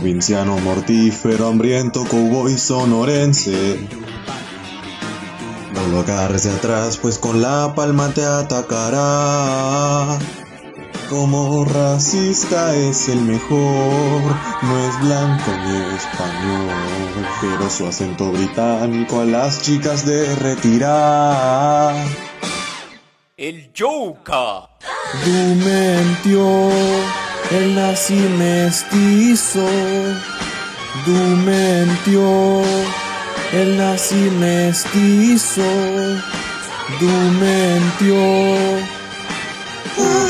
Provinciano mortífero, hambriento, cowboy sonorense. No lo agarres de atrás, pues con la palma te atacará. Como racista es el mejor, no es blanco ni español, pero su acento británico a las chicas derretirá. El Joker. Dumentio, el nazi mestizo. Dumentio, el nazi mestizo. Dumentio.